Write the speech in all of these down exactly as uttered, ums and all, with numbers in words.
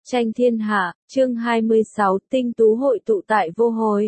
Tranh thiên hạ, chương hai mươi sáu, tinh tú hội tụ tại vô hồi.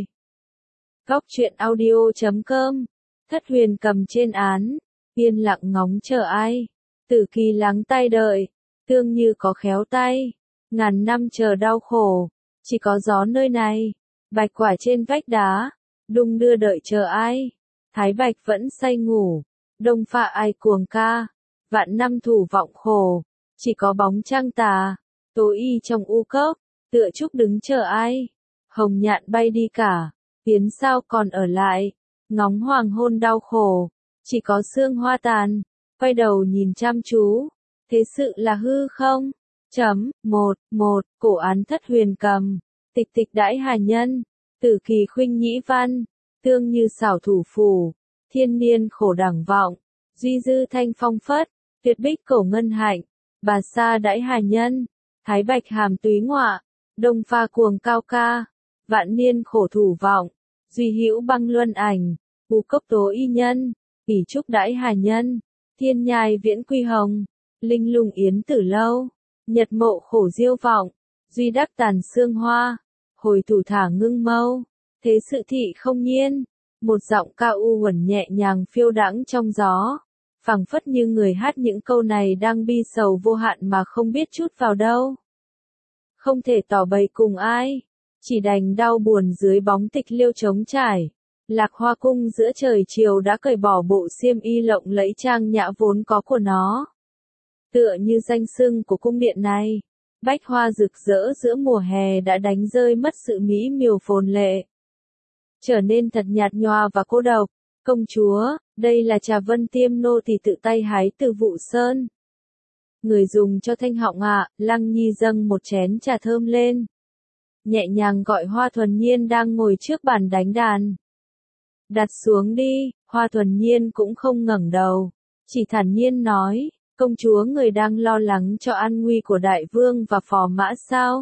Góc truyện audio chấm com, Thất Huyền cầm trên án, yên lặng ngóng chờ ai. Tử Kỳ lắng tai đợi, tương như có khéo tay, ngàn năm chờ đau khổ, chỉ có gió nơi này, bạch quả trên vách đá, đung đưa đợi chờ ai. Thái Bạch vẫn say ngủ, đông phạ ai cuồng ca, vạn năm thủ vọng khổ, chỉ có bóng trăng tà. Tố y trong u cốc, tựa trúc đứng chờ ai. Hồng nhạn bay đi cả, tiến sao còn ở lại. Ngóng hoàng hôn đau khổ, chỉ có sương hoa tàn. Quay đầu nhìn chăm chú, thế sự là hư không? Chấm, một, một, cổ án Thất Huyền cầm. Tịch tịch đãi hà nhân, Tử Kỳ khuynh nhĩ văn. Tương như xảo thủ phủ, thiên niên khổ đẳng vọng. Duy dư thanh phong phất, tuyệt bích cổ ngân hạnh. Bà sa đãi hà nhân. Thái Bạch hàm túy ngọa, đông pha cuồng cao ca, vạn niên khổ thủ vọng, duy hữu băng luân ảnh, u cốc tố y nhân, kỷ trúc đãi hà nhân, thiên nhai viễn quy hồng, linh lung yến tử lâu, nhật mộ khổ diêu vọng, duy đắc tàn xương hoa, hồi thủ thả ngưng mâu, thế sự thị không nhiên, một giọng ca u uẩn nhẹ nhàng phiêu đãng trong gió. Phảng phất như người hát những câu này đang bi sầu vô hạn mà không biết chút vào đâu. Không thể tỏ bày cùng ai, chỉ đành đau buồn dưới bóng tịch liêu trống trải. Lạc Hoa cung giữa trời chiều đã cởi bỏ bộ xiêm y lộng lẫy trang nhã vốn có của nó. Tựa như danh xưng của cung điện này, bách hoa rực rỡ giữa mùa hè đã đánh rơi mất sự mỹ miều phồn lệ. Trở nên thật nhạt nhòa và cô độc. Công chúa, đây là trà vân tiêm nô thì tự tay hái từ vụ sơn. Người dùng cho thanh họng ạ, à, Lăng Nhi dâng một chén trà thơm lên. Nhẹ nhàng gọi Hoa Thuần Nhiên đang ngồi trước bàn đánh đàn. Đặt xuống đi, Hoa Thuần Nhiên cũng không ngẩng đầu. Chỉ thản nhiên nói, công chúa người đang lo lắng cho an nguy của đại vương và phò mã sao?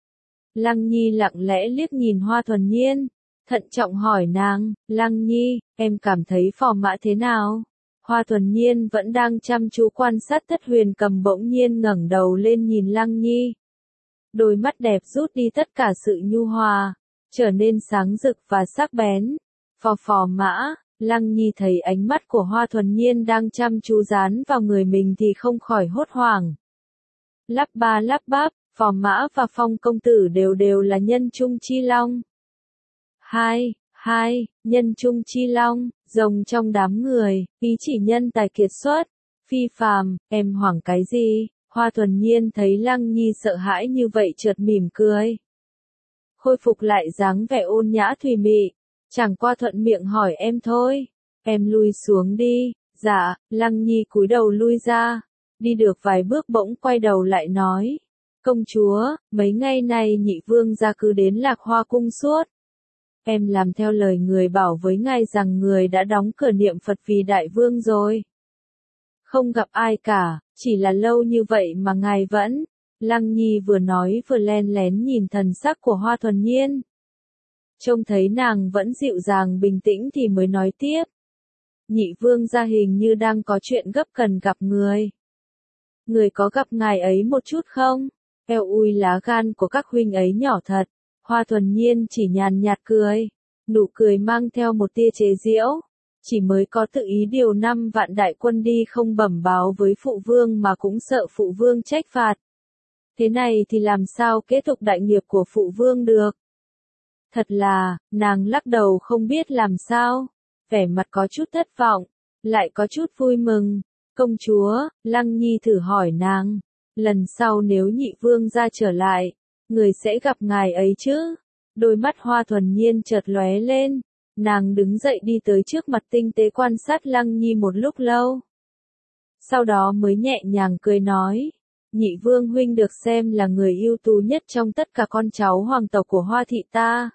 Lăng Nhi lặng lẽ liếc nhìn Hoa Thuần Nhiên. Thận trọng hỏi nàng, Lăng Nhi, em cảm thấy phò mã thế nào? Hoa Thuần Nhiên vẫn đang chăm chú quan sát Thất Huyền cầm bỗng nhiên ngẩng đầu lên nhìn Lăng Nhi. Đôi mắt đẹp rút đi tất cả sự nhu hòa, trở nên sáng rực và sắc bén. Phò phò mã, Lăng Nhi thấy ánh mắt của Hoa Thuần Nhiên đang chăm chú dán vào người mình thì không khỏi hốt hoảng. Lắp ba lắp bắp, phò mã và Phong công tử đều đều là nhân trung chi long. Hai, hai, nhân trung chi long, rồng trong đám người, ý chỉ nhân tài kiệt xuất, phi phàm, em hoảng cái gì? Hoa Thuần Nhiên thấy Lăng Nhi sợ hãi như vậy chợt mỉm cười. Khôi phục lại dáng vẻ ôn nhã thùy mị, chẳng qua thuận miệng hỏi em thôi, em lui xuống đi. Dạ, Lăng Nhi cúi đầu lui ra, đi được vài bước bỗng quay đầu lại nói, công chúa, mấy ngày nay nhị vương gia cứ đến Lạc Hoa cung suốt. Em làm theo lời người bảo với ngài rằng người đã đóng cửa niệm Phật vì đại vương rồi. Không gặp ai cả, chỉ là lâu như vậy mà ngài vẫn. Lăng Nhi vừa nói vừa len lén nhìn thần sắc của Hoa Thuần Nhiên. Trông thấy nàng vẫn dịu dàng bình tĩnh thì mới nói tiếp. Nhị vương gia hình như đang có chuyện gấp cần gặp người. Người có gặp ngài ấy một chút không? Eo ui lá gan của các huynh ấy nhỏ thật. Hoa Thuần Nhiên chỉ nhàn nhạt cười, nụ cười mang theo một tia chế giễu, chỉ mới có tự ý điều năm vạn đại quân đi không bẩm báo với phụ vương mà cũng sợ phụ vương trách phạt. Thế này thì làm sao kết thúc đại nghiệp của phụ vương được? Thật là, nàng lắc đầu không biết làm sao, vẻ mặt có chút thất vọng, lại có chút vui mừng. Công chúa, Lăng Nhi thử hỏi nàng, lần sau nếu nhị vương ra trở lại, người sẽ gặp ngài ấy chứ? Đôi mắt Hoa Thuần Nhiên chợt lóe lên, nàng đứng dậy đi tới trước mặt tinh tế quan sát Lăng Nhi một lúc lâu. Sau đó mới nhẹ nhàng cười nói, nhị vương huynh được xem là người ưu tú nhất trong tất cả con cháu hoàng tộc của Hoa thị ta.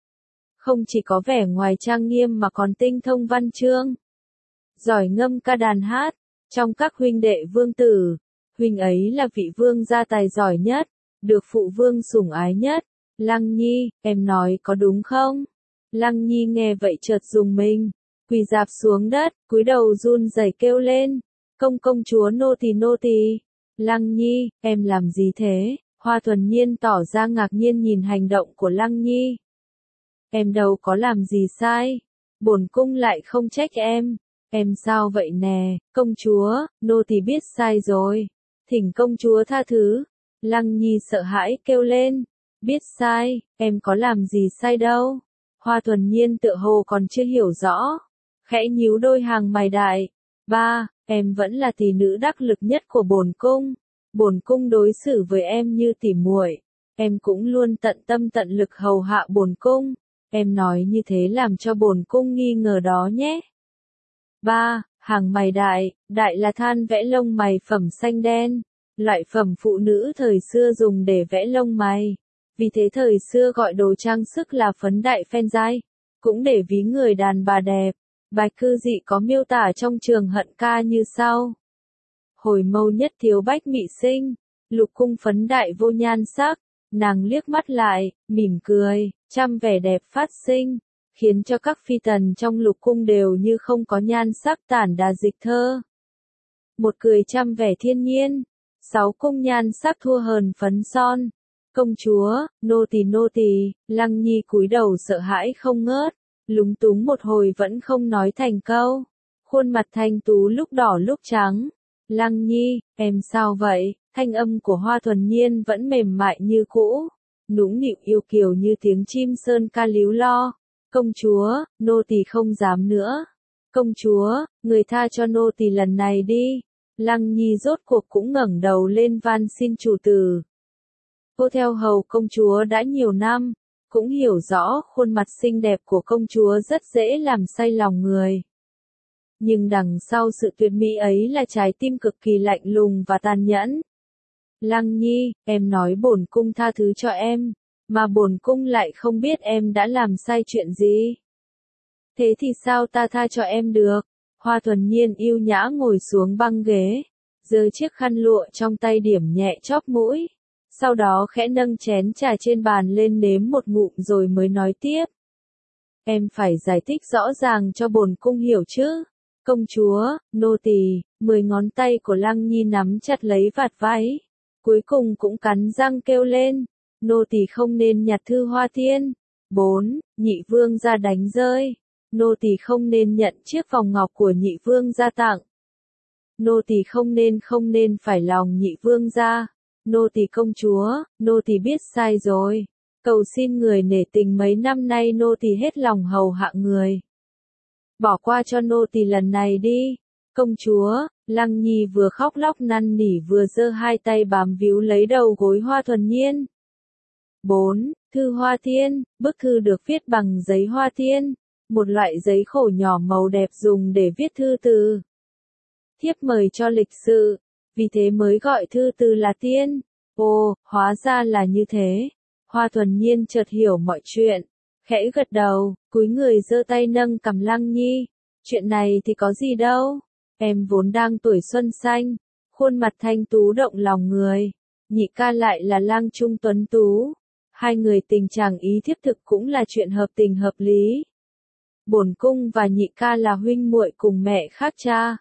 Không chỉ có vẻ ngoài trang nghiêm mà còn tinh thông văn chương, giỏi ngâm ca đàn hát, trong các huynh đệ vương tử, huynh ấy là vị vương gia tài giỏi nhất. Được phụ vương sủng ái nhất. Lăng Nhi, em nói có đúng không? Lăng Nhi nghe vậy chợt rùng mình, quỳ rạp xuống đất, cúi đầu run rẩy kêu lên, công công chúa nô tỳ nô tỳ. Lăng Nhi, em làm gì thế? Hoa Thuần Nhiên tỏ ra ngạc nhiên nhìn hành động của Lăng Nhi. Em đâu có làm gì sai. Bổn cung lại không trách em. Em sao vậy nè, công chúa, nô tỳ biết sai rồi. Thỉnh công chúa tha thứ. Lăng Nhi sợ hãi kêu lên. Biết sai, em có làm gì sai đâu. Hoa Thuần Nhiên tựa hồ còn chưa hiểu rõ. Khẽ nhíu đôi hàng mày đại. Ba, em vẫn là tỷ nữ đắc lực nhất của bổn cung. Bổn cung đối xử với em như tỉ muội. Em cũng luôn tận tâm tận lực hầu hạ bổn cung. Em nói như thế làm cho bổn cung nghi ngờ đó nhé. Ba, hàng mày đại, đại là than vẽ lông mày phẩm xanh đen. Loại phẩm phụ nữ thời xưa dùng để vẽ lông mày. Vì thế thời xưa gọi đồ trang sức là phấn đại phen dai. Cũng để ví người đàn bà đẹp. Bạch Cư Dị có miêu tả trong Trường Hận Ca như sau. Hồi mâu nhất thiếu bách mị sinh, lục cung phấn đại vô nhan sắc, nàng liếc mắt lại, mỉm cười, trăm vẻ đẹp phát sinh, khiến cho các phi tần trong lục cung đều như không có nhan sắc tản đà dịch thơ. Một cười trăm vẻ thiên nhiên, sáu cung nhan sắc thua hờn phấn son. Công chúa, nô tỳ nô tỳ, Lăng Nhi cúi đầu sợ hãi không ngớt, lúng túng một hồi vẫn không nói thành câu. Khuôn mặt thanh tú lúc đỏ lúc trắng. Lăng Nhi, em sao vậy? Thanh âm của Hoa Thuần Nhiên vẫn mềm mại như cũ, nũng nịu yêu kiều như tiếng chim sơn ca líu lo. Công chúa, nô tỳ không dám nữa. Công chúa, người tha cho nô tỳ lần này đi. Lăng Nhi rốt cuộc cũng ngẩng đầu lên van xin chủ tử. Cô theo hầu công chúa đã nhiều năm, cũng hiểu rõ khuôn mặt xinh đẹp của công chúa rất dễ làm say lòng người. Nhưng đằng sau sự tuyệt mỹ ấy là trái tim cực kỳ lạnh lùng và tàn nhẫn. Lăng Nhi, em nói bổn cung tha thứ cho em, mà bổn cung lại không biết em đã làm sai chuyện gì. Thế thì sao ta tha cho em được? Hoa Thuần Nhiên yêu nhã ngồi xuống băng ghế, giơ chiếc khăn lụa trong tay điểm nhẹ chóp mũi, sau đó khẽ nâng chén trà trên bàn lên nếm một ngụm rồi mới nói tiếp. Em phải giải thích rõ ràng cho bổn cung hiểu chứ. Công chúa, nô tỳ, mười ngón tay của Lăng Nhi nắm chặt lấy vạt váy, cuối cùng cũng cắn răng kêu lên, nô tỳ không nên nhặt thư hoa thiên. Bốn, nhị vương gia đánh rơi. Nô tỳ không nên nhận chiếc vòng ngọc của nhị vương gia tặng. Nô tỳ không nên không nên phải lòng nhị vương gia. Nô tỳ công chúa, nô tỳ biết sai rồi. Cầu xin người nể tình mấy năm nay nô tỳ hết lòng hầu hạ người. Bỏ qua cho nô tỳ lần này đi. Công chúa, Lăng Nhi vừa khóc lóc năn nỉ vừa giơ hai tay bám víu lấy đầu gối Hoa Thuần Nhiên. Bốn, thư hoa thiên, bức thư được viết bằng giấy hoa thiên, một loại giấy khổ nhỏ màu đẹp dùng để viết thư từ. Thiếp mời cho lịch sự, vì thế mới gọi thư từ là tiên. Ồ, hóa ra là như thế. Hoa Thuần Nhiên chợt hiểu mọi chuyện, khẽ gật đầu, cúi người giơ tay nâng cằm Lăng Nhi. Chuyện này thì có gì đâu, em vốn đang tuổi xuân xanh, khuôn mặt thanh tú động lòng người, nhị ca lại là lang trung tuấn tú, hai người tình chàng ý thiếp thực cũng là chuyện hợp tình hợp lý. Bổn cung và nhị ca là huynh muội cùng mẹ khác cha.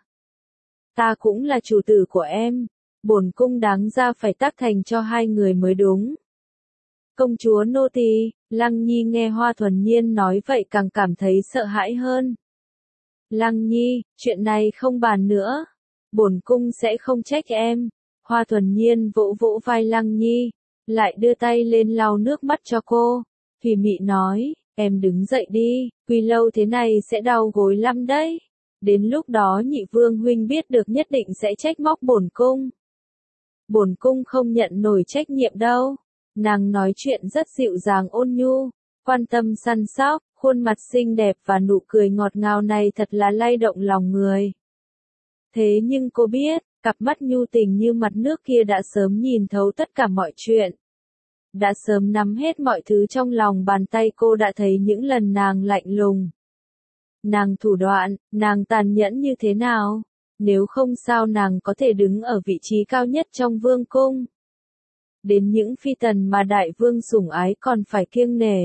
Ta cũng là chủ tử của em, bổn cung đáng ra phải tác thành cho hai người mới đúng. Công chúa nô tỳ, Lăng Nhi nghe Hoa Thuần Nhiên nói vậy càng cảm thấy sợ hãi hơn. Lăng Nhi, chuyện này không bàn nữa, bổn cung sẽ không trách em. Hoa Thuần Nhiên vỗ vỗ vai Lăng Nhi, lại đưa tay lên lau nước mắt cho cô. Thủy Mị nói, em đứng dậy đi, quỳ lâu thế này sẽ đau gối lắm đấy. Đến lúc đó nhị vương huynh biết được nhất định sẽ trách móc bổn cung. Bổn cung không nhận nổi trách nhiệm đâu. Nàng nói chuyện rất dịu dàng ôn nhu, quan tâm săn sóc, khuôn mặt xinh đẹp và nụ cười ngọt ngào này thật là lay động lòng người. Thế nhưng cô biết, cặp mắt nhu tình như mặt nước kia đã sớm nhìn thấu tất cả mọi chuyện. Đã sớm nắm hết mọi thứ trong lòng bàn tay cô đã thấy những lần nàng lạnh lùng. Nàng thủ đoạn, nàng tàn nhẫn như thế nào, nếu không sao nàng có thể đứng ở vị trí cao nhất trong vương cung. Đến những phi tần mà đại vương sủng ái còn phải kiêng nể.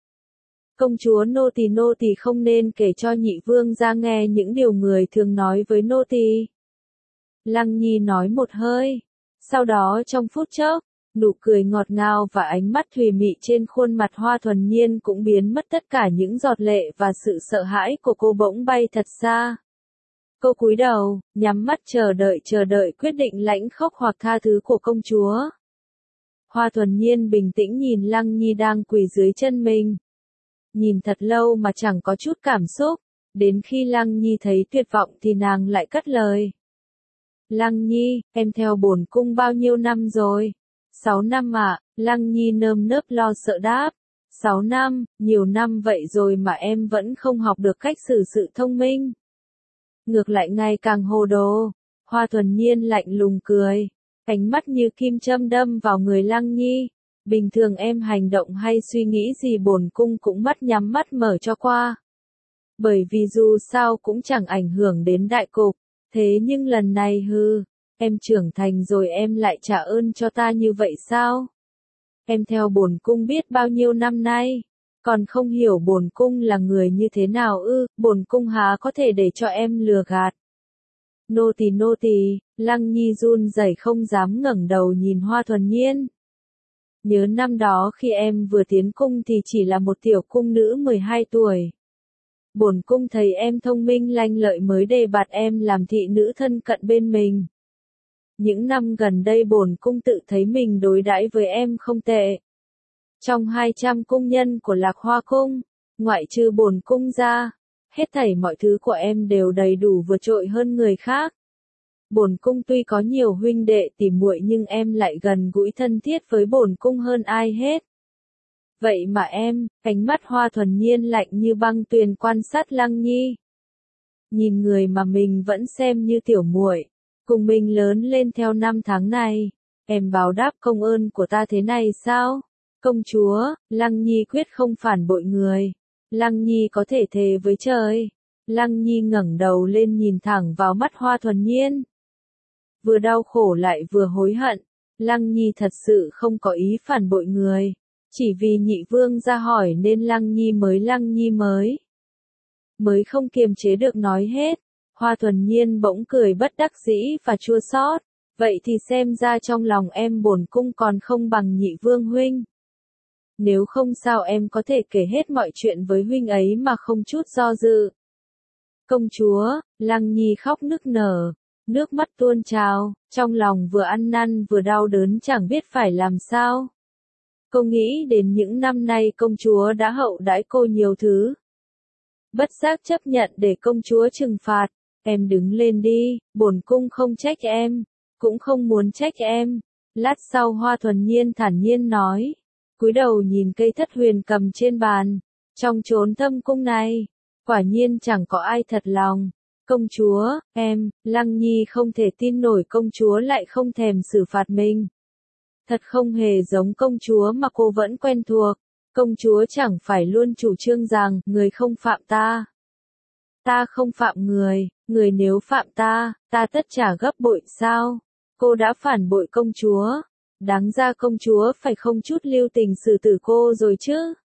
Công chúa nô tỳ nô tỳ không nên kể cho nhị vương ra nghe những điều người thường nói với nô tỳ. Lăng Nhi nói một hơi, sau đó trong phút chốc, Nụ cười ngọt ngào và ánh mắt thùy mị trên khuôn mặt Hoa Thuần Nhiên cũng biến mất, tất cả những giọt lệ và sự sợ hãi của cô bỗng bay thật xa. Cô cúi đầu, nhắm mắt chờ đợi chờ đợi quyết định lãnh khóc hoặc tha thứ của công chúa. Hoa Thuần Nhiên bình tĩnh nhìn Lăng Nhi đang quỳ dưới chân mình. Nhìn thật lâu mà chẳng có chút cảm xúc, đến khi Lăng Nhi thấy tuyệt vọng thì nàng lại cất lời. Lăng Nhi, em theo bổn cung bao nhiêu năm rồi? Sáu năm ạ, Lăng Nhi nơm nớp lo sợ đáp. Sáu năm, nhiều năm vậy rồi mà em vẫn không học được cách xử sự thông minh. Ngược lại ngày càng hồ đồ. Hoa Thuần Nhiên lạnh lùng cười, ánh mắt như kim châm đâm vào người Lăng Nhi. Bình thường em hành động hay suy nghĩ gì bổn cung cũng mắt nhắm mắt mở cho qua. Bởi vì dù sao cũng chẳng ảnh hưởng đến đại cục, thế nhưng lần này hư, em trưởng thành rồi em lại trả ơn cho ta như vậy sao? Em theo bổn cung biết bao nhiêu năm nay, còn không hiểu bổn cung là người như thế nào ư? Bổn cung há có thể để cho em lừa gạt. Nô tỳ nô tỳ, Lăng Nhi run rẩy không dám ngẩng đầu nhìn Hoa Thuần Nhiên. Nhớ năm đó khi em vừa tiến cung thì chỉ là một tiểu cung nữ mười hai tuổi. Bổn cung thấy em thông minh lanh lợi mới đề bạt em làm thị nữ thân cận bên mình. Những năm gần đây bổn cung tự thấy mình đối đãi với em không tệ. Trong hai trăm cung nhân của Lạc Hoa cung, ngoại trừ bổn cung ra, hết thảy mọi thứ của em đều đầy đủ vượt trội hơn người khác. Bổn cung tuy có nhiều huynh đệ tỉ muội nhưng em lại gần gũi thân thiết với bổn cung hơn ai hết. Vậy mà em, ánh mắt Hoa Thuần Nhiên lạnh như băng tuyền quan sát Lăng Nhi. Nhìn người mà mình vẫn xem như tiểu muội, cùng mình lớn lên theo năm tháng này, em báo đáp công ơn của ta thế này sao? Công chúa, Lăng Nhi quyết không phản bội người. Lăng Nhi có thể thề với trời. Lăng Nhi ngẩng đầu lên nhìn thẳng vào mắt Hoa Thuần Nhiên. Vừa đau khổ lại vừa hối hận, Lăng Nhi thật sự không có ý phản bội người. Chỉ vì nhị vương ra hỏi nên Lăng Nhi mới Lăng Nhi mới. Mới không kiềm chế được nói hết. Hoa Thuần Nhiên bỗng cười bất đắc dĩ và chua xót. Vậy thì xem ra trong lòng em bổn cung còn không bằng nhị vương huynh. Nếu không sao em có thể kể hết mọi chuyện với huynh ấy mà không chút do dự. Công chúa, Lăng Nhi khóc nức nở, nước mắt tuôn trào, trong lòng vừa ăn năn vừa đau đớn chẳng biết phải làm sao. Cô nghĩ đến những năm nay công chúa đã hậu đãi cô nhiều thứ. Bất giác chấp nhận để công chúa trừng phạt. Em đứng lên đi, bổn cung không trách em, cũng không muốn trách em. Lát sau Hoa Thuần Nhiên thản nhiên nói, cúi đầu nhìn cây thất huyền cầm trên bàn. Trong chốn thâm cung này, quả nhiên chẳng có ai thật lòng. Công chúa, em, Lăng Nhi không thể tin nổi công chúa lại không thèm xử phạt mình. Thật không hề giống công chúa mà cô vẫn quen thuộc. Công chúa chẳng phải luôn chủ trương rằng, người không phạm ta. Ta không phạm người, người nếu phạm ta, ta tất trả gấp bội sao? Cô đã phản bội công chúa. Đáng ra công chúa phải không chút lưu tình xử tử cô rồi chứ.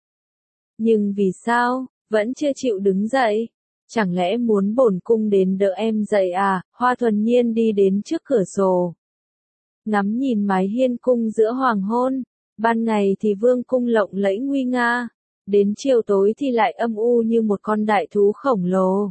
Nhưng vì sao, vẫn chưa chịu đứng dậy? Chẳng lẽ muốn bổn cung đến đỡ em dậy à? Hoa Thuần Nhiên đi đến trước cửa sổ. Ngắm nhìn mái hiên cung giữa hoàng hôn. Ban ngày thì vương cung lộng lẫy nguy nga. Đến chiều tối thì lại âm u như một con đại thú khổng lồ.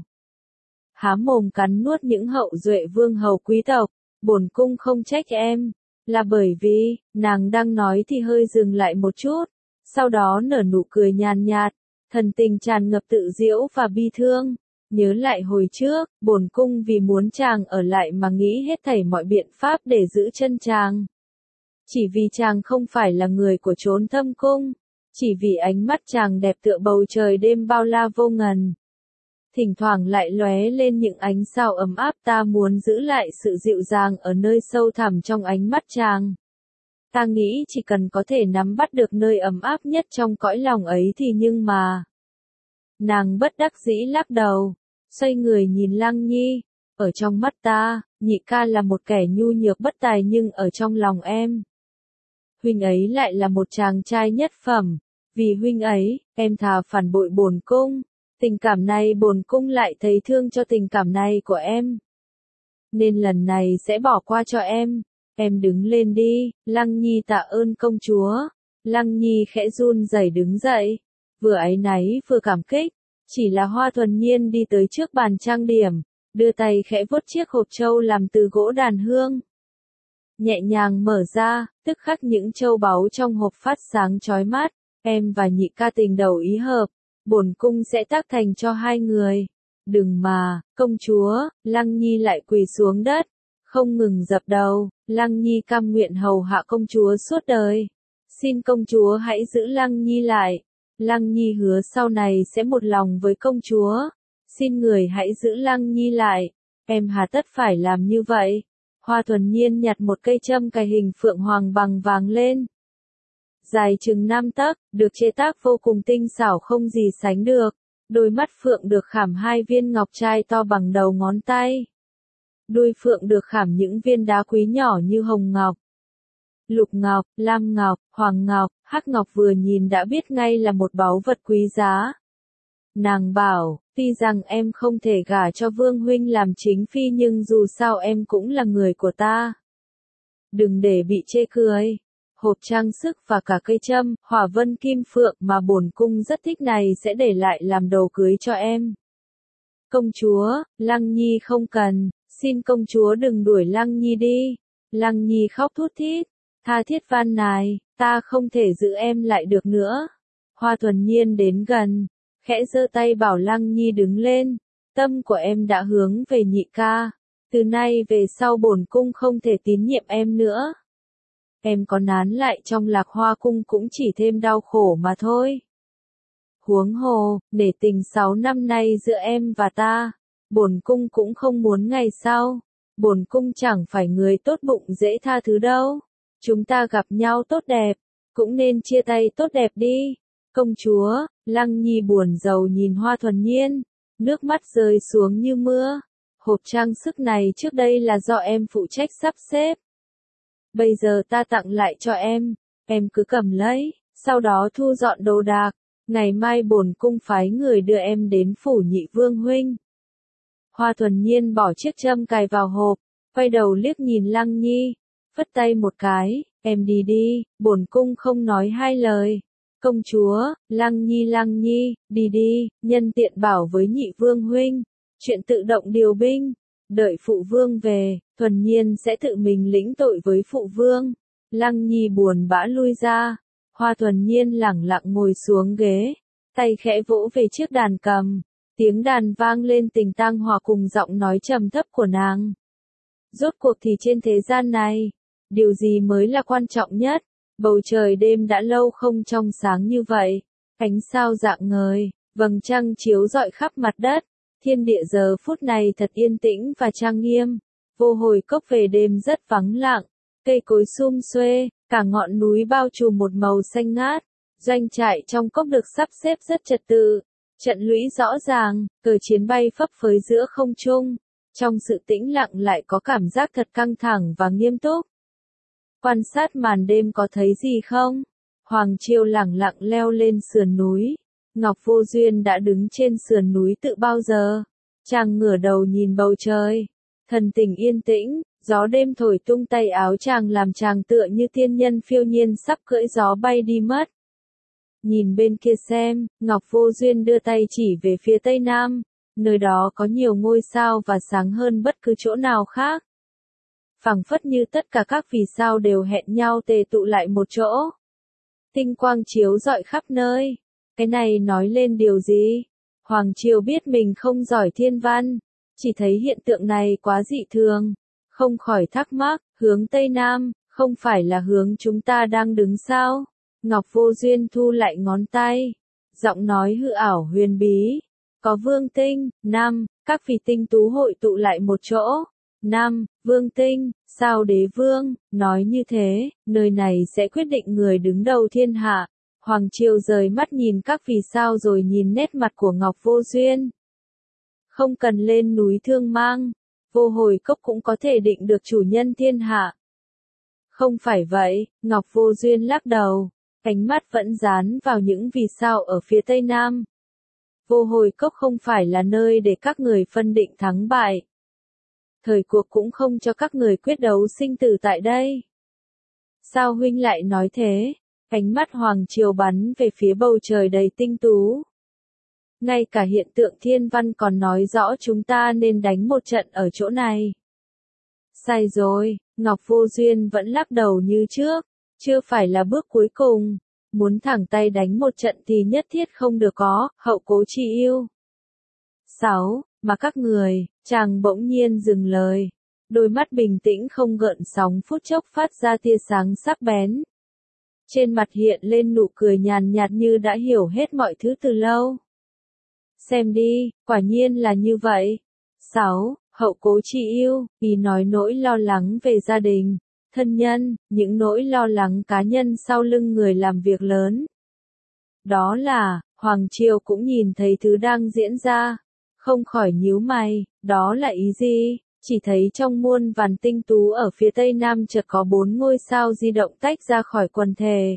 Há mồm cắn nuốt những hậu duệ vương hầu quý tộc. Bổn cung không trách em. Là bởi vì, nàng đang nói thì hơi dừng lại một chút. Sau đó nở nụ cười nhàn nhạt. Thần tình tràn ngập tự giễu và bi thương. Nhớ lại hồi trước, bổn cung vì muốn chàng ở lại mà nghĩ hết thảy mọi biện pháp để giữ chân chàng. Chỉ vì chàng không phải là người của chốn thâm cung. Chỉ vì ánh mắt chàng đẹp tựa bầu trời đêm bao la vô ngần. Thỉnh thoảng lại lóe lên những ánh sao ấm áp, ta muốn giữ lại sự dịu dàng ở nơi sâu thẳm trong ánh mắt chàng. Ta nghĩ chỉ cần có thể nắm bắt được nơi ấm áp nhất trong cõi lòng ấy thì nhưng mà. Nàng bất đắc dĩ lắc đầu, xoay người nhìn Lăng Nhi. Ở trong mắt ta, nhị ca là một kẻ nhu nhược bất tài nhưng ở trong lòng em. Huynh ấy lại là một chàng trai nhất phẩm. Vì huynh ấy, em thà phản bội bổn cung. Tình cảm này bổn cung lại thấy thương cho tình cảm này của em. Nên lần này sẽ bỏ qua cho em. Em đứng lên đi, Lăng Nhi tạ ơn công chúa. Lăng Nhi khẽ run rẩy đứng dậy, vừa áy náy vừa cảm kích. Chỉ là Hoa Thuần Nhiên đi tới trước bàn trang điểm, đưa tay khẽ vuốt chiếc hộp châu làm từ gỗ đàn hương. Nhẹ nhàng mở ra, tức khắc những châu báu trong hộp phát sáng chói mắt. Em và nhị ca tình đầu ý hợp, bổn cung sẽ tác thành cho hai người. Đừng mà, công chúa. Lăng Nhi lại quỳ xuống đất, không ngừng dập đầu. Lăng Nhi cam nguyện hầu hạ công chúa suốt đời. Xin công chúa hãy giữ Lăng Nhi lại. Lăng Nhi hứa sau này sẽ một lòng với công chúa. Xin người hãy giữ Lăng Nhi lại. Em hà tất phải làm như vậy. Hoa Thuần Nhiên nhặt một cây châm cài hình phượng hoàng bằng vàng lên. Dài chừng năm tấc, được chế tác vô cùng tinh xảo không gì sánh được. Đôi mắt phượng được khảm hai viên ngọc trai to bằng đầu ngón tay. Đuôi phượng được khảm những viên đá quý nhỏ như hồng ngọc, lục ngọc, lam ngọc, hoàng ngọc, hắc ngọc, vừa nhìn đã biết ngay là một báu vật quý giá. Nàng bảo, tuy rằng em không thể gả cho Vương huynh làm chính phi nhưng dù sao em cũng là người của ta. Đừng để bị chê cười. Hộp trang sức và cả cây châm, hỏa vân kim phượng mà bổn cung rất thích này sẽ để lại làm đồ cưới cho em. Công chúa, Lăng Nhi không cần, xin công chúa đừng đuổi Lăng Nhi đi. Lăng Nhi khóc thút thít, tha thiết van nài, ta không thể giữ em lại được nữa. Hoa Thuần Nhiên đến gần, khẽ giơ tay bảo Lăng Nhi đứng lên. Tâm của em đã hướng về nhị ca, từ nay về sau bổn cung không thể tín nhiệm em nữa. Em có nán lại trong Lạc Hoa cung cũng chỉ thêm đau khổ mà thôi. Huống hồ, để tình sáu năm nay giữa em và ta, bổn cung cũng không muốn ngày sau. Bổn cung chẳng phải người tốt bụng dễ tha thứ đâu. Chúng ta gặp nhau tốt đẹp, cũng nên chia tay tốt đẹp đi. Công chúa, Lăng Nhi buồn rầu nhìn Hoa Thuần Nhiên, nước mắt rơi xuống như mưa. Hộp trang sức này trước đây là do em phụ trách sắp xếp. Bây giờ ta tặng lại cho em, em cứ cầm lấy, sau đó thu dọn đồ đạc. Ngày mai bổn cung phái người đưa em đến phủ nhị vương huynh. Hoa Thuần Nhiên bỏ chiếc châm cài vào hộp, quay đầu liếc nhìn Lăng Nhi, phất tay một cái, em đi đi, bổn cung không nói hai lời. Công chúa, Lăng Nhi Lăng Nhi, đi đi, nhân tiện bảo với nhị vương huynh, chuyện tự động điều binh, đợi phụ vương về, Thuần Nhiên sẽ tự mình lĩnh tội với phụ vương. Lăng Nhi buồn bã lui ra, Hoa Thuần Nhiên lẳng lặng ngồi xuống ghế, tay khẽ vỗ về chiếc đàn cầm, tiếng đàn vang lên tình tang hòa cùng giọng nói trầm thấp của nàng. Rốt cuộc thì trên thế gian này, điều gì mới là quan trọng nhất? Bầu trời đêm đã lâu không trong sáng như vậy, ánh sao rạng ngời, vầng trăng chiếu rọi khắp mặt đất, thiên địa giờ phút này thật yên tĩnh và trang nghiêm. Vô Hồi Cốc về đêm rất vắng lặng, cây cối sum xuê, cả ngọn núi bao trùm một màu xanh ngát, doanh trại trong cốc được sắp xếp rất trật tự, trận lũy rõ ràng, cờ chiến bay phấp phới giữa không trung, trong sự tĩnh lặng lại có cảm giác thật căng thẳng và nghiêm túc. Quan sát màn đêm có thấy gì không? Hoàng Chiêu lẳng lặng leo lên sườn núi, Ngọc Vô Duyên đã đứng trên sườn núi tự bao giờ, chàng ngửa đầu nhìn bầu trời, thần tình yên tĩnh. Gió đêm thổi tung tay áo chàng làm chàng tựa như thiên nhân phiêu nhiên sắp cưỡi gió bay đi mất. Nhìn bên kia xem, Ngọc Vô Duyên đưa tay chỉ về phía tây nam, nơi đó có nhiều ngôi sao và sáng hơn bất cứ chỗ nào khác. Phảng phất như tất cả các vì sao đều hẹn nhau tề tụ lại một chỗ. Tinh quang chiếu rọi khắp nơi. Cái này nói lên điều gì? Hoàng Triều biết mình không giỏi thiên văn, chỉ thấy hiện tượng này quá dị thường. Không khỏi thắc mắc, hướng Tây Nam, không phải là hướng chúng ta đang đứng sao? Ngọc Vô Duyên thu lại ngón tay, giọng nói hư ảo huyền bí. Có vương tinh, năm, các vị tinh tú hội tụ lại một chỗ. Năm, vương tinh, sao đế vương, nói như thế, nơi này sẽ quyết định người đứng đầu thiên hạ. Hoàng Triều rời mắt nhìn các vì sao rồi nhìn nét mặt của Ngọc Vô Duyên. Không cần lên núi Thương Mang, Vô Hồi Cốc cũng có thể định được chủ nhân thiên hạ. Không phải vậy, Ngọc Vô Duyên lắc đầu, ánh mắt vẫn dán vào những vì sao ở phía tây nam. Vô Hồi Cốc không phải là nơi để các người phân định thắng bại. thời cuộc cũng không cho các người quyết đấu sinh tử tại đây. Sao huynh lại nói thế? Ánh mắt Hoàng Triều bắn về phía bầu trời đầy tinh tú. Ngay cả hiện tượng thiên văn còn nói rõ chúng ta nên đánh một trận ở chỗ này. Sai rồi, Ngọc Vô Duyên vẫn lắc đầu như trước, chưa phải là bước cuối cùng, muốn thẳng tay đánh một trận thì nhất thiết không được có, hậu cố chi yêu. sáu. Mà các người, chàng bỗng nhiên dừng lời, đôi mắt bình tĩnh không gợn sóng phút chốc phát ra tia sáng sắc bén. Trên mặt hiện lên nụ cười nhàn nhạt như đã hiểu hết mọi thứ từ lâu. Xem đi, quả nhiên là như vậy. sáu. Hậu cố chi yêu, ý nói nỗi lo lắng về gia đình, thân nhân, những nỗi lo lắng cá nhân sau lưng người làm việc lớn. Đó là, Hoàng Triều cũng nhìn thấy thứ đang diễn ra, không khỏi nhíu mày, đó là ý gì? Chỉ thấy trong muôn vàn tinh tú ở phía tây nam chợt có bốn ngôi sao di động tách ra khỏi quần thể.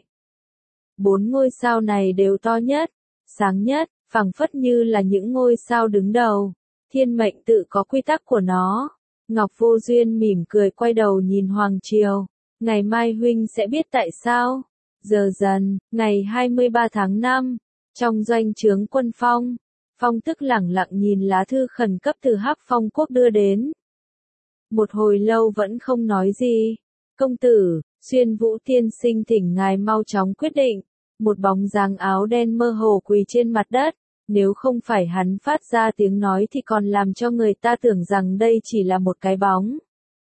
Bốn ngôi sao này đều to nhất, sáng nhất, phảng phất như là những ngôi sao đứng đầu. Thiên mệnh tự có quy tắc của nó. Ngọc Vô Duyên mỉm cười quay đầu nhìn Hoàng Triều. Ngày mai huynh sẽ biết tại sao. Giờ dần, ngày hai mươi ba tháng năm, trong doanh trướng quân Phong, Phong tức lẳng lặng nhìn lá thư khẩn cấp từ Hắc Phong quốc đưa đến. Một hồi lâu vẫn không nói gì. Công tử, Xuyên Vũ tiên sinh thỉnh ngài mau chóng quyết định. Một bóng dáng áo đen mơ hồ quỳ trên mặt đất. Nếu không phải hắn phát ra tiếng nói thì còn làm cho người ta tưởng rằng đây chỉ là một cái bóng.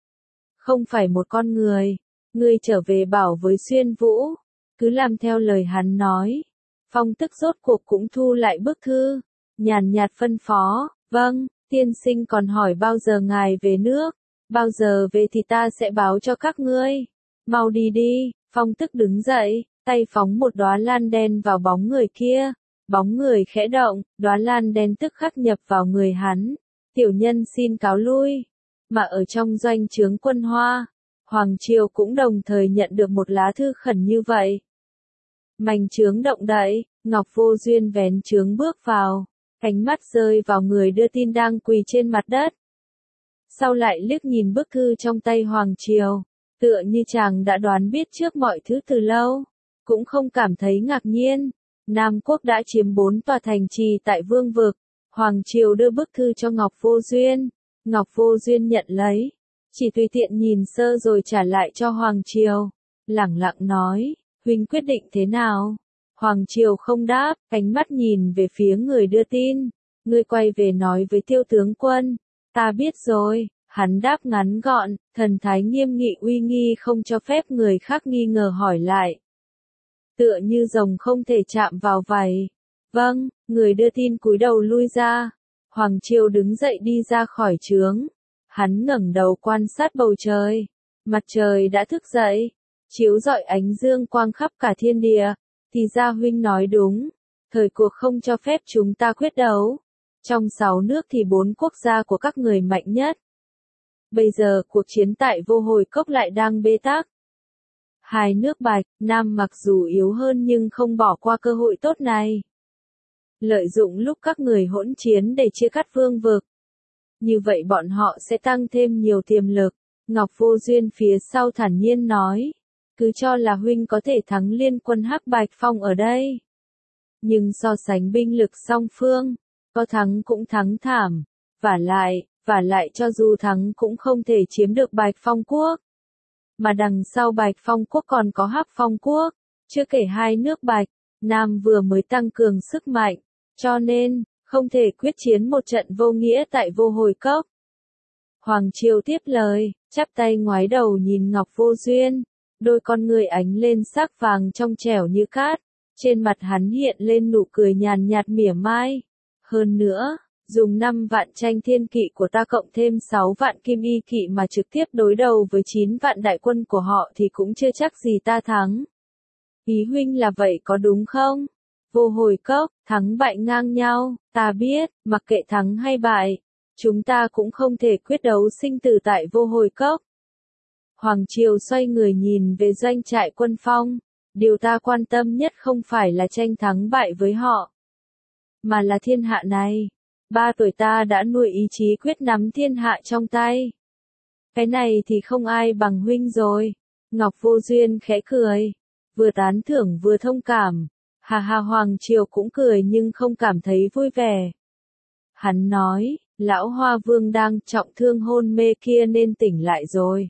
Không phải một con người. Ngươi trở về bảo với Xuyên Vũ. Cứ làm theo lời hắn nói. Phong tức rốt cuộc cũng thu lại bức thư. Nhàn nhạt phân phó. Vâng, tiên sinh còn hỏi bao giờ ngài về nước. Bao giờ về thì ta sẽ báo cho các ngươi. Mau đi đi. Phong tức đứng dậy. Tay phóng một đóa lan đen vào bóng người kia. Bóng người khẽ động, đóa lan đen tức khắc nhập vào người hắn. Tiểu nhân xin cáo lui. Mà ở trong doanh trướng quân Hoa, Hoàng Triều cũng đồng thời nhận được một lá thư khẩn như vậy. Mành trướng động đậy, Ngọc Vô Duyên vén trướng bước vào, ánh mắt rơi vào người đưa tin đang quỳ trên mặt đất. Sau lại liếc nhìn bức thư trong tay Hoàng Triều, tựa như chàng đã đoán biết trước mọi thứ từ lâu, cũng không cảm thấy ngạc nhiên. Nam Quốc đã chiếm bốn tòa thành trì tại Vương vực. Hoàng Triều đưa bức thư cho Ngọc Vô Duyên. Ngọc Vô Duyên nhận lấy, chỉ tùy tiện nhìn sơ rồi trả lại cho Hoàng Triều. Lẳng lặng nói, huynh quyết định thế nào? Hoàng Triều không đáp, ánh mắt nhìn về phía người đưa tin. Ngươi quay về nói với Tiêu tướng quân. Ta biết rồi, hắn đáp ngắn gọn, thần thái nghiêm nghị uy nghi không cho phép người khác nghi ngờ hỏi lại. Tựa như rồng không thể chạm vào vảy. Vâng, người đưa tin cúi đầu lui ra. Hoàng Triều đứng dậy đi ra khỏi trướng. Hắn ngẩng đầu quan sát bầu trời. Mặt trời đã thức dậy, chiếu rọi ánh dương quang khắp cả thiên địa. Thì ra huynh nói đúng, thời cuộc không cho phép chúng ta quyết đấu. Trong sáu nước thì bốn quốc gia của các người mạnh nhất. Bây giờ cuộc chiến tại Vô Hồi Cốc lại đang bế tắc. Hai nước Bạch, Nam mặc dù yếu hơn nhưng không bỏ qua cơ hội tốt này. Lợi dụng lúc các người hỗn chiến để chia cắt vương vực. Như vậy bọn họ sẽ tăng thêm nhiều tiềm lực. Ngọc Vô Duyên phía sau thản nhiên nói. Cứ cho là huynh có thể thắng liên quân Hắc Bạch Phong ở đây. Nhưng so sánh binh lực song phương, có thắng cũng thắng thảm. Vả lại, vả lại cho dù thắng cũng không thể chiếm được Bạch Phong Quốc. Mà đằng sau Bạch Phong Quốc còn có Hắc Phong Quốc, chưa kể hai nước Bạch, Nam vừa mới tăng cường sức mạnh, cho nên, không thể quyết chiến một trận vô nghĩa tại Vô Hồi Cốc. Hoàng Triều tiếp lời, chắp tay ngoái đầu nhìn Ngọc Vô Duyên, đôi con người ánh lên sắc vàng trong trẻo như cát, trên mặt hắn hiện lên nụ cười nhàn nhạt mỉa mai. Hơn nữa, dùng năm vạn tranh thiên kỵ của ta cộng thêm sáu vạn kim y kỵ mà trực tiếp đối đầu với chín vạn đại quân của họ thì cũng chưa chắc gì ta thắng. Ý huynh là vậy có đúng không? Vô Hồi Cốc, thắng bại ngang nhau, ta biết, mặc kệ thắng hay bại, chúng ta cũng không thể quyết đấu sinh tử tại Vô Hồi Cốc. Hoàng Triều xoay người nhìn về doanh trại quân Phong, điều ta quan tâm nhất không phải là tranh thắng bại với họ, mà là thiên hạ này. Ba tuổi ta đã nuôi ý chí quyết nắm thiên hạ trong tay. Cái này thì không ai bằng huynh rồi. Ngọc Vô Duyên khẽ cười, vừa tán thưởng vừa thông cảm. Hà Hà Hoàng Triều cũng cười nhưng không cảm thấy vui vẻ. Hắn nói, lão Hoa Vương đang trọng thương hôn mê kia nên tỉnh lại rồi.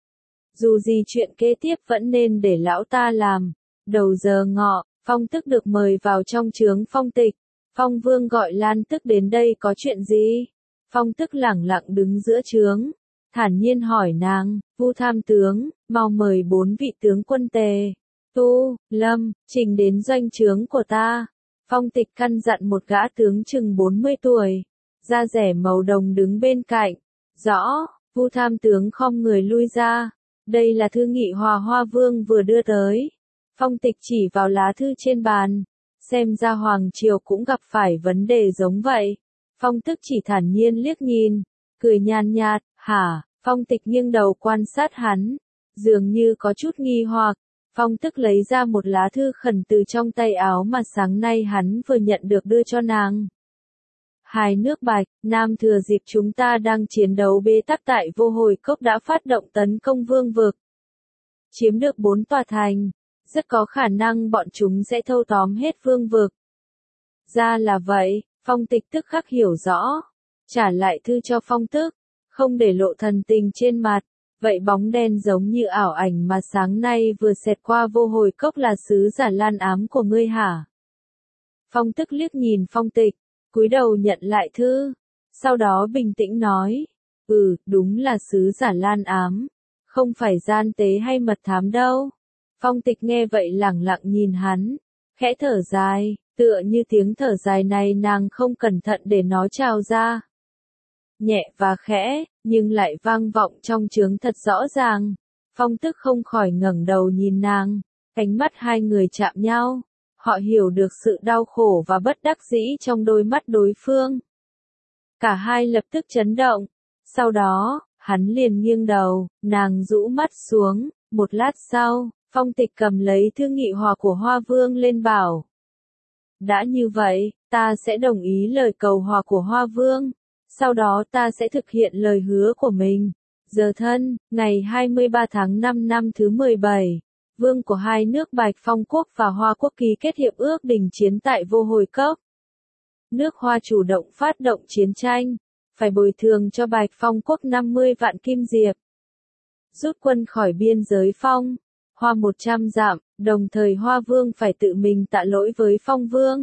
Dù gì chuyện kế tiếp vẫn nên để lão ta làm. Đầu giờ ngọ, Phong Tức được mời vào trong trướng Phong Tịch. Phong Vương gọi Lan Tức đến đây có chuyện gì? Phong Tức lẳng lặng đứng giữa trướng, thản nhiên hỏi nàng, Vu Tham tướng, mau mời bốn vị tướng quân Tề, Tu, Lâm, Trình đến doanh trướng của ta. Phong Tịch căn dặn một gã tướng chừng bốn mươi tuổi, da rẻ màu đồng đứng bên cạnh. Rõ, Vu Tham tướng khom người lui ra. Đây là thư nghị Hòa Hoa Vương vừa đưa tới. Phong Tịch chỉ vào lá thư trên bàn. Xem ra Hoàng Triều cũng gặp phải vấn đề giống vậy. Phong Tức chỉ thản nhiên liếc nhìn, cười nhàn nhạt, hả? Phong Tịch nghiêng đầu quan sát hắn, dường như có chút nghi hoặc. Phong Tức lấy ra một lá thư khẩn từ trong tay áo mà sáng nay hắn vừa nhận được đưa cho nàng. Hai nước Bạch, Nam thừa dịp chúng ta đang chiến đấu bế tắc tại Vô Hồi Cốc đã phát động tấn công Vương vực. Chiếm được bốn tòa thành, rất có khả năng bọn chúng sẽ thâu tóm hết Vương vực. Ra là vậy, Phong Tịch tức khắc hiểu rõ, trả lại thư cho Phong Tức, không để lộ thần tình trên mặt. Vậy bóng đen giống như ảo ảnh mà sáng nay vừa xẹt qua Vô Hồi Cốc là sứ giả lan ám của ngươi hả? Phong Tức liếc nhìn Phong Tịch, cúi đầu nhận lại thư, sau đó bình tĩnh nói, ừ, đúng là sứ giả lan ám, không phải gian tế hay mật thám đâu. Phong Tịch nghe vậy lẳng lặng nhìn hắn, khẽ thở dài, tựa như tiếng thở dài này nàng không cẩn thận để nó trào ra. Nhẹ và khẽ, nhưng lại vang vọng trong trướng thật rõ ràng. Phong Tức không khỏi ngẩng đầu nhìn nàng, ánh mắt hai người chạm nhau. Họ hiểu được sự đau khổ và bất đắc dĩ trong đôi mắt đối phương. Cả hai lập tức chấn động. Sau đó, hắn liền nghiêng đầu, nàng rũ mắt xuống. Một lát sau, Phong Tịch cầm lấy thư nghị hòa của Hoa Vương lên bảo. Đã như vậy, ta sẽ đồng ý lời cầu hòa của Hoa Vương. Sau đó ta sẽ thực hiện lời hứa của mình. Giờ thân, ngày hai mươi ba tháng năm năm thứ mười bảy. Vương của hai nước Bạch Phong Quốc và Hoa Quốc ký kết hiệp ước đình chiến tại Vô Hồi Cốc. Nước Hoa chủ động phát động chiến tranh, phải bồi thường cho Bạch Phong Quốc năm mươi vạn kim diệp. Rút quân khỏi biên giới Phong, Hoa một trăm dặm, đồng thời Hoa Vương phải tự mình tạ lỗi với Phong Vương.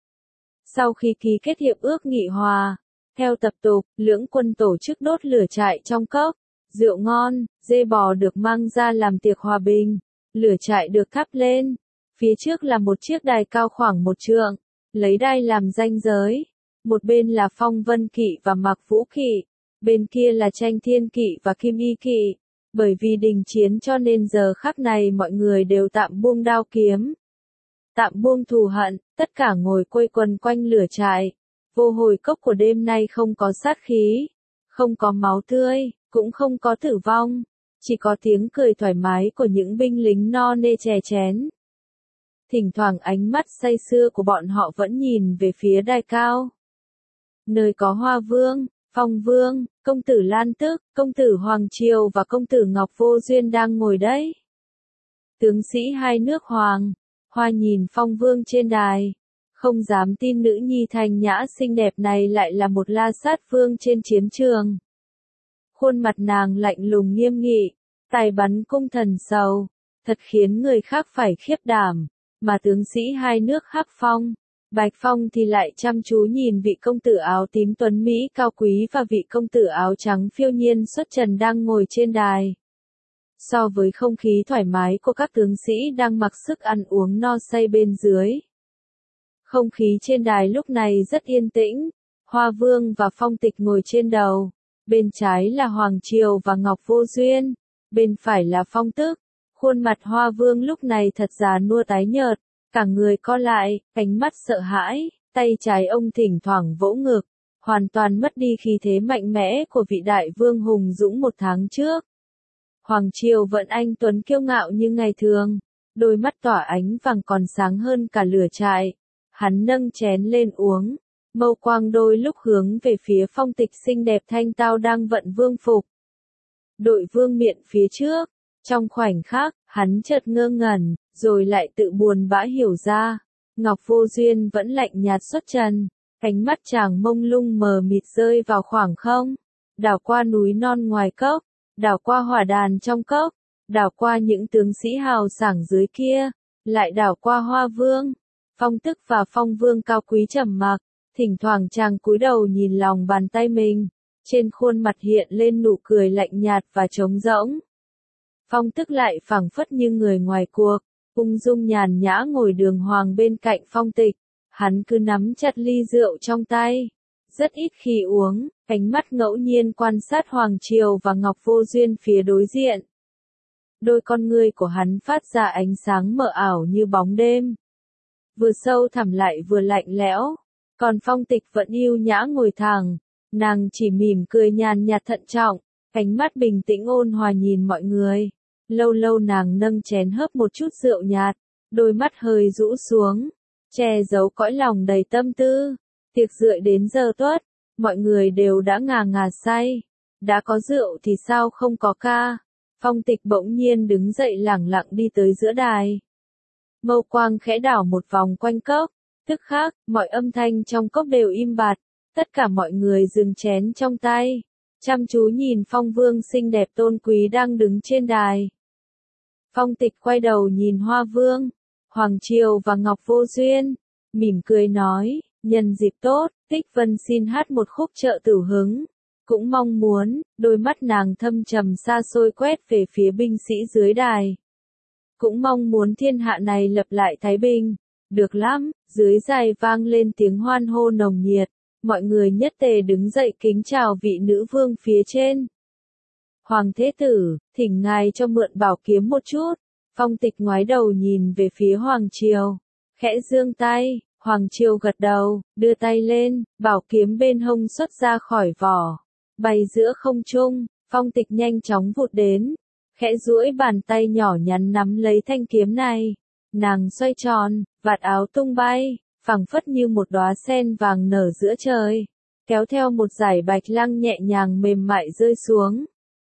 Sau khi ký kết hiệp ước nghị hòa, theo tập tục, lưỡng quân tổ chức đốt lửa trại trong cốc, rượu ngon, dê bò được mang ra làm tiệc hòa bình. Lửa trại được thắp lên, phía trước là một chiếc đài cao khoảng một trượng, lấy đài làm ranh giới. Một bên là Phong Vân Kỵ và Mạc Vũ Kỵ, bên kia là Tranh Thiên Kỵ và Kim Y Kỵ. Bởi vì đình chiến cho nên giờ khắc này mọi người đều tạm buông đao kiếm, tạm buông thù hận, tất cả ngồi quây quần quanh lửa trại. Vô Hồi Cốc của đêm nay không có sát khí, không có máu tươi, cũng không có tử vong. Chỉ có tiếng cười thoải mái của những binh lính no nê chè chén. Thỉnh thoảng ánh mắt say sưa của bọn họ vẫn nhìn về phía đài cao. Nơi có Hoa Vương, Phong Vương, công tử Lan Tức, công tử Hoàng Triều và công tử Ngọc Vô Duyên đang ngồi đấy. Tướng sĩ hai nước Hoàng, Hoa nhìn Phong Vương trên đài, không dám tin nữ nhi thanh nhã xinh đẹp này lại là một La Sát Vương trên chiến trường. Khuôn mặt nàng lạnh lùng nghiêm nghị, tài bắn cung thần sầu, thật khiến người khác phải khiếp đảm, mà tướng sĩ hai nước Hắc Phong, Bạch Phong thì lại chăm chú nhìn vị công tử áo tím tuấn Mỹ cao quý và vị công tử áo trắng phiêu nhiên xuất trần đang ngồi trên đài. So với không khí thoải mái của các tướng sĩ đang mặc sức ăn uống no say bên dưới, không khí trên đài lúc này rất yên tĩnh. Hoa Vương và Phong Tịch ngồi trên đầu. Bên trái là Hoàng Triều và Ngọc Vô Duyên, bên phải là Phong Tức. Khuôn mặt Hoa Vương lúc này thật già nua tái nhợt, cả người co lại, ánh mắt sợ hãi, tay trái ông thỉnh thoảng vỗ ngực, hoàn toàn mất đi khí thế mạnh mẽ của vị đại vương hùng dũng một tháng trước. Hoàng Triều vẫn anh tuấn kiêu ngạo như ngày thường, đôi mắt tỏa ánh vàng còn sáng hơn cả lửa trại. Hắn nâng chén lên uống. Mâu quang đôi lúc hướng về phía Phong Tịch xinh đẹp thanh tao đang vận vương phục. đội vương miện phía trước. Trong khoảnh khắc, hắn chợt ngơ ngẩn, rồi lại tự buồn bã hiểu ra. Ngọc Vô Duyên vẫn lạnh nhạt xuất trần, ánh mắt chàng mông lung mờ mịt rơi vào khoảng không, đảo qua núi non ngoài cốc, đảo qua hỏa đàn trong cốc, đảo qua những tướng sĩ hào sảng dưới kia, lại đảo qua Hoa Vương. Phong Tức và Phong Vương cao quý trầm mặc, thỉnh thoảng chàng cúi đầu nhìn lòng bàn tay mình, trên khuôn mặt hiện lên nụ cười lạnh nhạt và trống rỗng. Phong Tức lại phảng phất như người ngoài cuộc, ung dung nhàn nhã ngồi đường hoàng bên cạnh Phong Tịch, hắn cứ nắm chặt ly rượu trong tay, rất ít khi uống, ánh mắt ngẫu nhiên quan sát Hoàng Triều và Ngọc Vô Duyên phía đối diện. Đôi con ngươi của hắn phát ra ánh sáng mờ ảo như bóng đêm, vừa sâu thẳm lại vừa lạnh lẽo, còn Phong Tịch vẫn yêu nhã ngồi thẳng, nàng chỉ mỉm cười nhàn nhạt thận trọng, ánh mắt bình tĩnh ôn hòa nhìn mọi người. Lâu lâu nàng nâng chén hớp một chút rượu nhạt, đôi mắt hơi rũ xuống, che giấu cõi lòng đầy tâm tư. Tiệc rượu đến giờ tuất, mọi người đều đã ngà ngà say, đã có rượu thì sao không có ca. Phong Tịch bỗng nhiên đứng dậy lẳng lặng đi tới giữa đài. Mâu quang khẽ đảo một vòng quanh cốc, tức khắc, mọi âm thanh trong cốc đều im bặt, tất cả mọi người dừng chén trong tay, chăm chú nhìn Phong Vương xinh đẹp tôn quý đang đứng trên đài. Phong Tịch quay đầu nhìn Hoa Vương, Hoàng Triều và Ngọc Vô Duyên, mỉm cười nói, nhân dịp tốt, Tích Vân xin hát một khúc trợ tử hứng. Cũng mong muốn, đôi mắt nàng thâm trầm xa xôi quét về phía binh sĩ dưới đài. Cũng mong muốn thiên hạ này lập lại thái bình. Được lắm, dưới đài vang lên tiếng hoan hô nồng nhiệt, mọi người nhất tề đứng dậy kính chào vị nữ vương phía trên. Hoàng Thế Tử, thỉnh ngài cho mượn bảo kiếm một chút. Phong Tịch ngoái đầu nhìn về phía Hoàng Triều, khẽ giương tay, Hoàng Triều gật đầu, đưa tay lên, bảo kiếm bên hông xuất ra khỏi vỏ, bay giữa không trung. Phong Tịch nhanh chóng vụt đến, khẽ duỗi bàn tay nhỏ nhắn nắm lấy thanh kiếm này, nàng xoay tròn, vạt áo tung bay, phảng phất như một đóa sen vàng nở giữa trời, kéo theo một dải bạch lăng nhẹ nhàng mềm mại rơi xuống.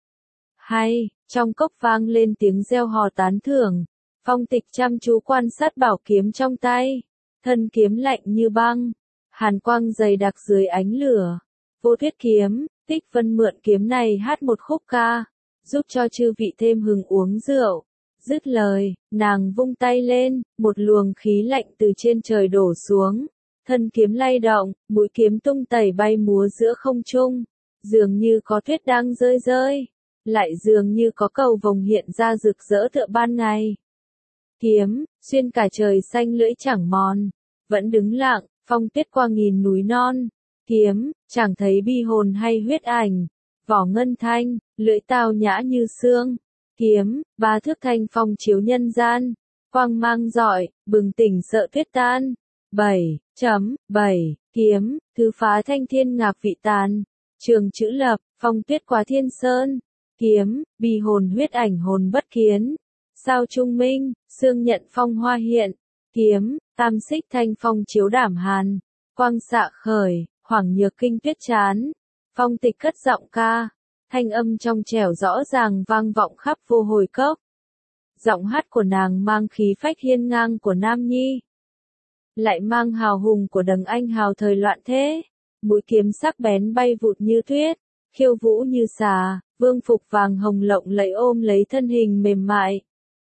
Hay, trong cốc vang lên tiếng reo hò tán thưởng. Phong Tịch chăm chú quan sát bảo kiếm trong tay, thân kiếm lạnh như băng, hàn quang dày đặc dưới ánh lửa. Vô Tuyết kiếm, Tích Vân mượn kiếm này hát một khúc ca, giúp cho chư vị thêm hứng uống rượu. Dứt lời, nàng vung tay lên, một luồng khí lạnh từ trên trời đổ xuống, thân kiếm lay động, mũi kiếm tung tẩy bay múa giữa không trung, dường như có tuyết đang rơi rơi, lại dường như có cầu vồng hiện ra rực rỡ tựa ban ngày. Kiếm, xuyên cả trời xanh lưỡi chẳng mòn, vẫn đứng lặng, phong tuyết qua nghìn núi non. Kiếm, chẳng thấy bi hồn hay huyết ảnh, vỏ ngân thanh, lưỡi tao nhã như xương. Kiếm, ba thước thanh phong chiếu nhân gian, quang mang rọi, bừng tỉnh sợ tuyết tan. bảy chấm bảy Kiếm, thứ phá thanh thiên ngạc vị tàn, trường chữ lập, phong tuyết qua thiên sơn. Kiếm, bi hồn huyết ảnh hồn bất kiến, sao trung minh, xương nhận phong hoa hiện. Kiếm, tam xích thanh phong chiếu đảm hàn, quang xạ khởi, hoàng nhược kinh tuyết chán. Phong Tịch cất giọng ca, thanh âm trong trẻo rõ ràng vang vọng khắp vô hồi cốc. Giọng hát của nàng mang khí phách hiên ngang của Nam Nhi, lại mang hào hùng của đấng anh hào thời loạn thế. Mũi kiếm sắc bén bay vụt như tuyết, khiêu vũ như xà, vương phục vàng hồng lộng lẫy ôm lấy thân hình mềm mại.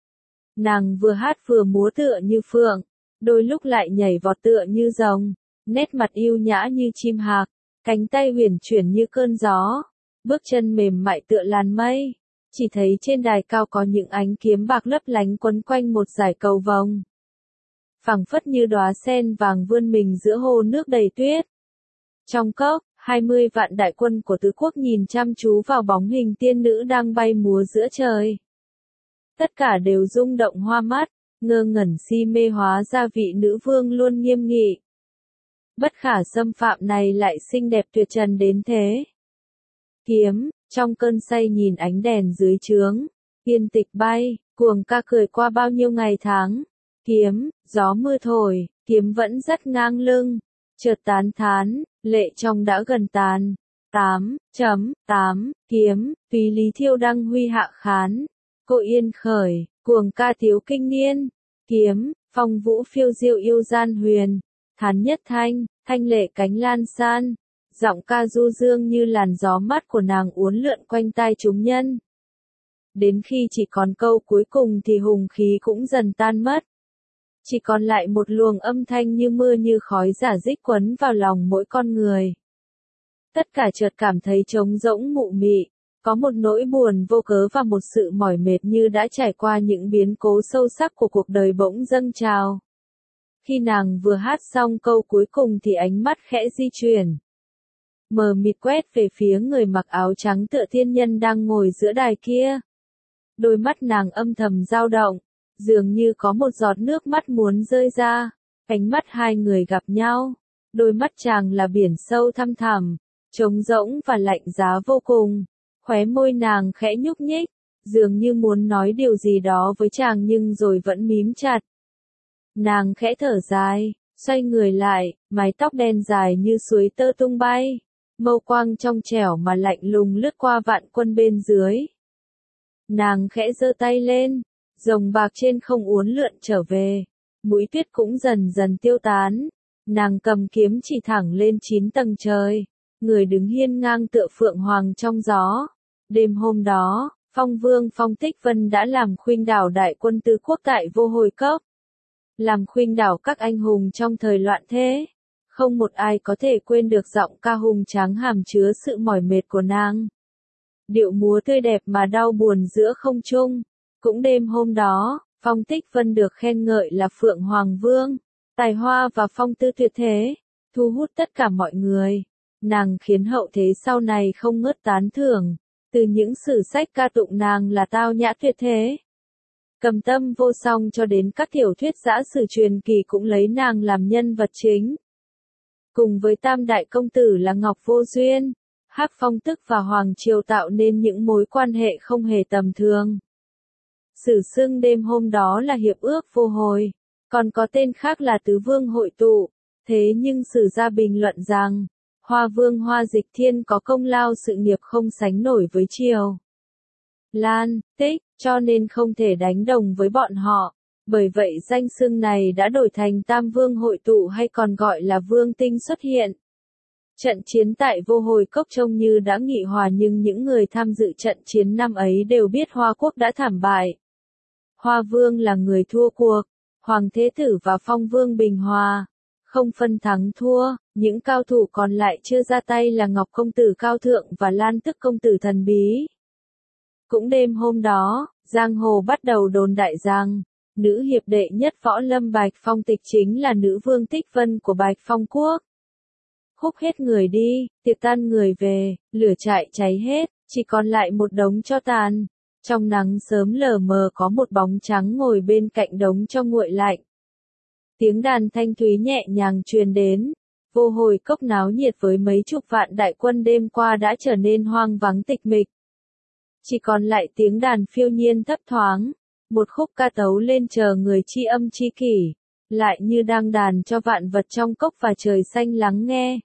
Nàng vừa hát vừa múa tựa như phượng, đôi lúc lại nhảy vọt tựa như rồng, nét mặt yêu nhã như chim hạc, cánh tay huyền chuyển như cơn gió, bước chân mềm mại tựa làn mây. Chỉ thấy trên đài cao có những ánh kiếm bạc lấp lánh quấn quanh một dải cầu vồng, phảng phất như đóa sen vàng vươn mình giữa hồ nước đầy tuyết. Trong cốc, hai mươi vạn đại quân của tứ quốc nhìn chăm chú vào bóng hình tiên nữ đang bay múa giữa trời. Tất cả đều rung động hoa mắt, ngơ ngẩn si mê, hóa ra vị nữ vương luôn nghiêm nghị, bất khả xâm phạm này lại xinh đẹp tuyệt trần đến thế. Kiếm, trong cơn say nhìn ánh đèn dưới trướng, yên tịch bay, cuồng ca cười qua bao nhiêu ngày tháng. Kiếm, gió mưa thổi, kiếm vẫn dắt ngang lưng, chợt tán thán, lệ trong đã gần tàn. tám chấm tám kiếm, tùy lý thiêu đăng huy hạ khán. Cô yên khởi, cuồng ca thiếu kinh niên. Kiếm, phong vũ phiêu diêu yêu gian huyền. Thán nhất thanh, thanh lệ cánh lan san. Giọng ca du dương như làn gió mát của nàng uốn lượn quanh tai chúng nhân. Đến khi chỉ còn câu cuối cùng thì hùng khí cũng dần tan mất. Chỉ còn lại một luồng âm thanh như mưa như khói rả rích quấn vào lòng mỗi con người. Tất cả chợt cảm thấy trống rỗng mụ mị, có một nỗi buồn vô cớ và một sự mỏi mệt như đã trải qua những biến cố sâu sắc của cuộc đời bỗng dâng trào. Khi nàng vừa hát xong câu cuối cùng thì ánh mắt khẽ di chuyển. Mờ mịt quét về phía người mặc áo trắng tựa thiên nhân đang ngồi giữa đài kia. Đôi mắt nàng âm thầm dao động, dường như có một giọt nước mắt muốn rơi ra. Ánh mắt hai người gặp nhau, đôi mắt chàng là biển sâu thăm thẳm, trống rỗng và lạnh giá vô cùng. Khóe môi nàng khẽ nhúc nhích, dường như muốn nói điều gì đó với chàng nhưng rồi vẫn mím chặt. Nàng khẽ thở dài, xoay người lại, mái tóc đen dài như suối tơ tung bay, mâu quang trong trẻo mà lạnh lùng lướt qua vạn quân bên dưới. Nàng khẽ giơ tay lên, rồng bạc trên không uốn lượn trở về, mũi tuyết cũng dần dần tiêu tán. Nàng cầm kiếm chỉ thẳng lên chín tầng trời, người đứng hiên ngang tựa phượng hoàng trong gió. Đêm hôm đó, Phong Vương Phong Tích Vân đã làm khuynh đảo đại quân tứ quốc tại Vô Hồi Cốc. Làm khuynh đảo các anh hùng trong thời loạn thế. Không một ai có thể quên được giọng ca hùng tráng hàm chứa sự mỏi mệt của nàng. Điệu múa tươi đẹp mà đau buồn giữa không trung. Cũng đêm hôm đó, Phong Tích Vân được khen ngợi là Phượng Hoàng Vương, tài hoa và phong tư tuyệt thế, thu hút tất cả mọi người. Nàng khiến hậu thế sau này không ngớt tán thưởng, từ những sử sách ca tụng nàng là tao nhã tuyệt thế. Cầm Tâm Vô Song cho đến các tiểu thuyết dã sử truyền kỳ cũng lấy nàng làm nhân vật chính. Cùng với tam đại công tử là Ngọc Vô Duyên, Hắc Phong Tức và Hoàng Triều tạo nên những mối quan hệ không hề tầm thường. Sử xưng đêm hôm đó là hiệp ước vô hồi, còn có tên khác là tứ vương hội tụ. Thế nhưng sử gia bình luận rằng, Hoa Vương Hoa Dịch Thiên có công lao sự nghiệp không sánh nổi với Triều Lan, Tích, cho nên không thể đánh đồng với bọn họ. Bởi vậy danh xưng này đã đổi thành Tam Vương hội tụ hay còn gọi là Vương Tinh xuất hiện. Trận chiến tại Vô Hồi Cốc trông như đã nghị hòa nhưng những người tham dự trận chiến năm ấy đều biết Hoa Quốc đã thảm bại. Hoa Vương là người thua cuộc, Hoàng Thế Tử và Phong Vương bình hòa, không phân thắng thua. Những cao thủ còn lại chưa ra tay là Ngọc Công Tử Cao Thượng và Lan Tức Công Tử Thần Bí. Cũng đêm hôm đó, giang hồ bắt đầu đồn đại rằng, nữ hiệp đệ nhất võ lâm Bạch Phong Tịch chính là nữ vương Tích Vân của Bạch Phong Quốc. Khúc hết người đi, tiệc tan người về, lửa trại cháy hết, chỉ còn lại một đống tro tàn. Trong nắng sớm lờ mờ có một bóng trắng ngồi bên cạnh đống tro nguội lạnh. Tiếng đàn thanh thúy nhẹ nhàng truyền đến. Vô Hồi Cốc náo nhiệt với mấy chục vạn đại quân đêm qua đã trở nên hoang vắng tịch mịch. Chỉ còn lại tiếng đàn phiêu nhiên thấp thoáng, một khúc ca tấu lên chờ người tri âm tri kỷ, lại như đang đàn cho vạn vật trong cốc và trời xanh lắng nghe.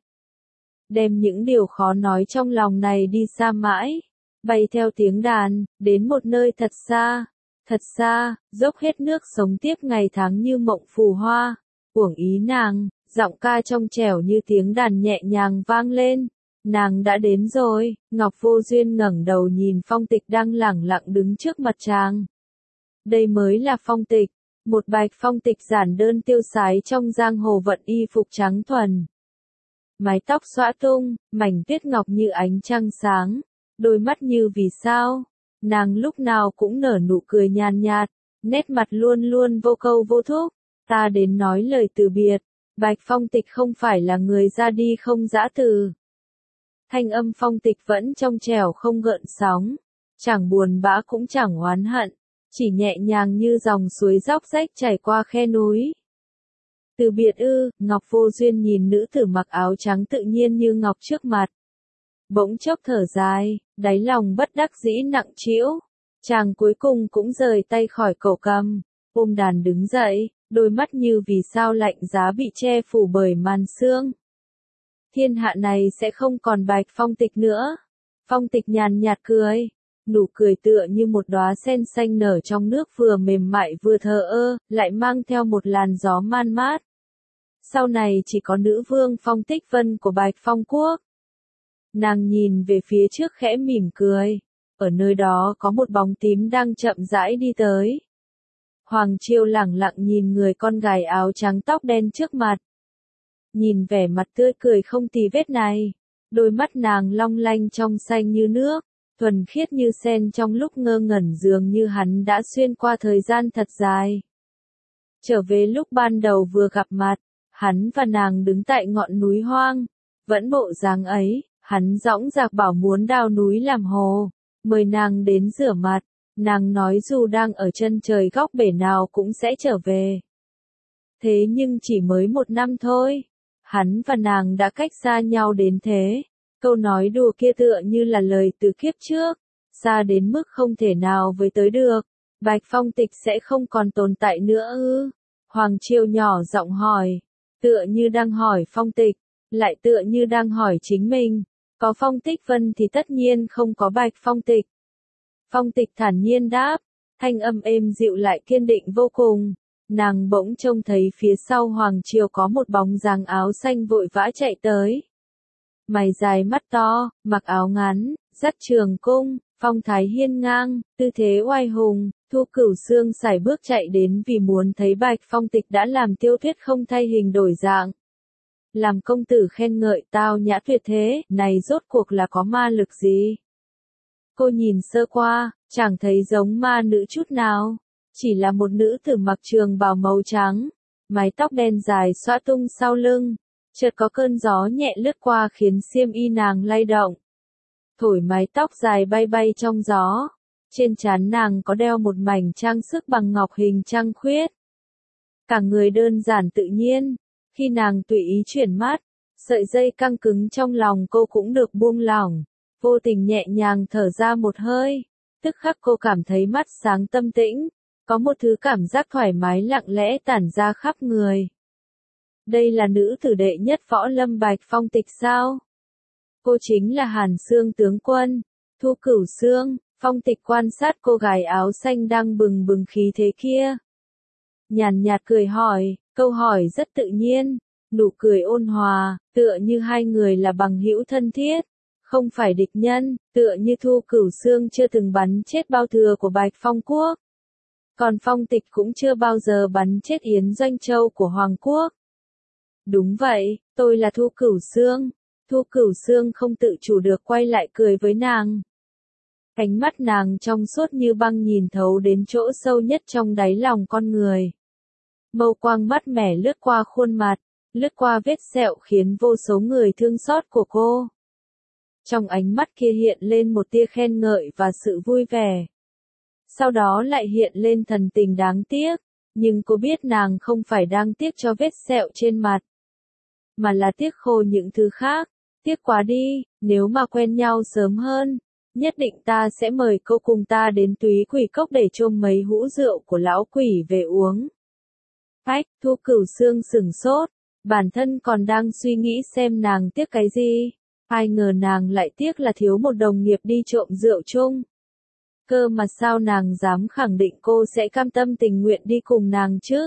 Đem những điều khó nói trong lòng này đi xa mãi, bay theo tiếng đàn, đến một nơi thật xa, thật xa, dốc hết nước sống tiếp ngày tháng như mộng phù hoa, uổng ý nàng. Giọng ca trong trẻo như tiếng đàn nhẹ nhàng vang lên. Nàng đã đến rồi. Ngọc Vô Duyên ngẩng đầu nhìn Phong Tịch đang lẳng lặng đứng trước mặt chàng. Đây mới là Phong Tịch, một Bạch Phong Tịch giản đơn tiêu sái trong giang hồ vận y phục trắng thuần. Mái tóc xõa tung, mảnh tuyết ngọc như ánh trăng sáng, đôi mắt như vì sao. Nàng lúc nào cũng nở nụ cười nhàn nhạt, nét mặt luôn luôn vô câu vô thúc. Ta đến nói lời từ biệt. Bạch Phong Tịch không phải là người ra đi không giã từ. Thanh âm Phong Tịch vẫn trong trẻo không gợn sóng, chẳng buồn bã cũng chẳng oán hận, chỉ nhẹ nhàng như dòng suối róc rách chảy qua khe núi. Từ biệt ư? Ngọc Vô Duyên nhìn nữ tử mặc áo trắng tự nhiên như ngọc trước mặt. Bỗng chốc thở dài, đáy lòng bất đắc dĩ nặng trĩu. Chàng cuối cùng cũng rời tay khỏi cổ cầm, ôm đàn đứng dậy. Đôi mắt như vì sao lạnh giá bị che phủ bởi màn sương. thiên hạ này sẽ không còn Bạch Phong Tịch nữa. Phong Tịch nhàn nhạt cười, nụ cười tựa như một đóa sen xanh nở trong nước vừa mềm mại vừa thờ ơ, lại mang theo một làn gió man mát. Sau này chỉ có nữ vương Phong Tích Vân của Bạch Phong Quốc. Nàng nhìn về phía trước khẽ mỉm cười, ở nơi đó có một bóng tím đang chậm rãi đi tới. Hoàng Chiêu lẳng lặng nhìn người con gái áo trắng tóc đen trước mặt. Nhìn vẻ mặt tươi cười không tì vết này, đôi mắt nàng long lanh trong xanh như nước, thuần khiết như sen trong lúc ngơ ngẩn dường như hắn đã xuyên qua thời gian thật dài. Trở về lúc ban đầu vừa gặp mặt, hắn và nàng đứng tại ngọn núi hoang, vẫn bộ dáng ấy, hắn dõng dạc bảo muốn đào núi làm hồ, mời nàng đến rửa mặt, nàng nói dù đang ở chân trời góc bể nào cũng sẽ trở về. Thế nhưng chỉ mới một năm thôi, hắn và nàng đã cách xa nhau đến thế. Câu nói đùa kia tựa như là lời từ kiếp trước, xa đến mức không thể nào với tới được. Bạch Phong Tịch sẽ không còn tồn tại nữa ư? Hoàng Chiêu nhỏ giọng hỏi, tựa như đang hỏi Phong Tịch, lại tựa như đang hỏi chính mình. Có Phong Tích Vân thì tất nhiên không có Bạch Phong Tịch. Phong Tịch thản nhiên đáp, thanh âm êm dịu lại kiên định vô cùng. Nàng bỗng trông thấy phía sau Hoàng Chiêu có một bóng dáng áo xanh vội vã chạy tới. Mày dài mắt to, mặc áo ngắn, dắt trường cung, phong thái hiên ngang, tư thế oai hùng. Thu Cửu Xương sải bước chạy đến vì muốn thấy Bạch Phong Tịch đã làm Tiêu Tuyết không thay hình đổi dạng. Làm công tử khen ngợi tao nhã tuyệt thế, này rốt cuộc là có ma lực gì? Cô nhìn sơ qua, chẳng thấy giống ma nữ chút nào, chỉ là một nữ tử mặc trường bào màu trắng, mái tóc đen dài xõa tung sau lưng. Chợt có cơn gió nhẹ lướt qua khiến xiêm y nàng lay động. Thổi mái tóc dài bay bay trong gió. Trên trán nàng có đeo một mảnh trang sức bằng ngọc hình trăng khuyết. Cả người đơn giản tự nhiên. Khi nàng tùy ý chuyển mắt, sợi dây căng cứng trong lòng cô cũng được buông lỏng. Vô tình nhẹ nhàng thở ra một hơi. Tức khắc cô cảm thấy mắt sáng tâm tĩnh. Có một thứ cảm giác thoải mái lặng lẽ tản ra khắp người. Đây là nữ tử đệ nhất võ lâm Bạch Phong Tịch sao? Cô chính là Hàn Xương tướng quân. Thu Cửu Xương, Phong Tịch quan sát cô gái áo xanh đang bừng bừng khí thế kia. Nhàn nhạt cười hỏi, câu hỏi rất tự nhiên, nụ cười ôn hòa, tựa như hai người là bằng hữu thân thiết, không phải địch nhân, tựa như Thu Cửu Xương chưa từng bắn chết bao thừa của Bạch Phong Quốc. Còn Phong Tịch cũng chưa bao giờ bắn chết Yến Doanh Châu của Hoàng Quốc. Đúng vậy, tôi là Thu Cửu Xương. Thu Cửu Xương không tự chủ được quay lại cười với nàng. Ánh mắt nàng trong suốt như băng nhìn thấu đến chỗ sâu nhất trong đáy lòng con người. Mâu quang mắt mẻ lướt qua khuôn mặt, lướt qua vết sẹo khiến vô số người thương xót của cô. Trong ánh mắt kia hiện lên một tia khen ngợi và sự vui vẻ. Sau đó lại hiện lên thần tình đáng tiếc, nhưng cô biết nàng không phải đang tiếc cho vết sẹo trên mặt, mà là tiếc khô những thứ khác. Tiếc quá đi, nếu mà quen nhau sớm hơn, nhất định ta sẽ mời cô cùng ta đến Túy Quỷ Cốc để chôm mấy hũ rượu của lão quỷ về uống. Ách, Thu Cửu Xương sửng sốt, bản thân còn đang suy nghĩ xem nàng tiếc cái gì, ai ngờ nàng lại tiếc là thiếu một đồng nghiệp đi trộm rượu chung. Cơ mà sao nàng dám khẳng định cô sẽ cam tâm tình nguyện đi cùng nàng chứ?